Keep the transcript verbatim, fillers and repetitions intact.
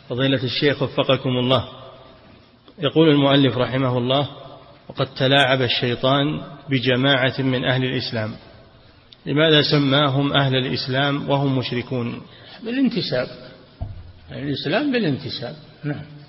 فضيلة الشيخ وفقكم الله، يقول المؤلف رحمه الله: وقد تلاعب الشيطان بجماعة من أهل الإسلام، لماذا سماهم أهل الإسلام وهم مشركون؟ بالانتساب، الإسلام بالانتساب. نعم.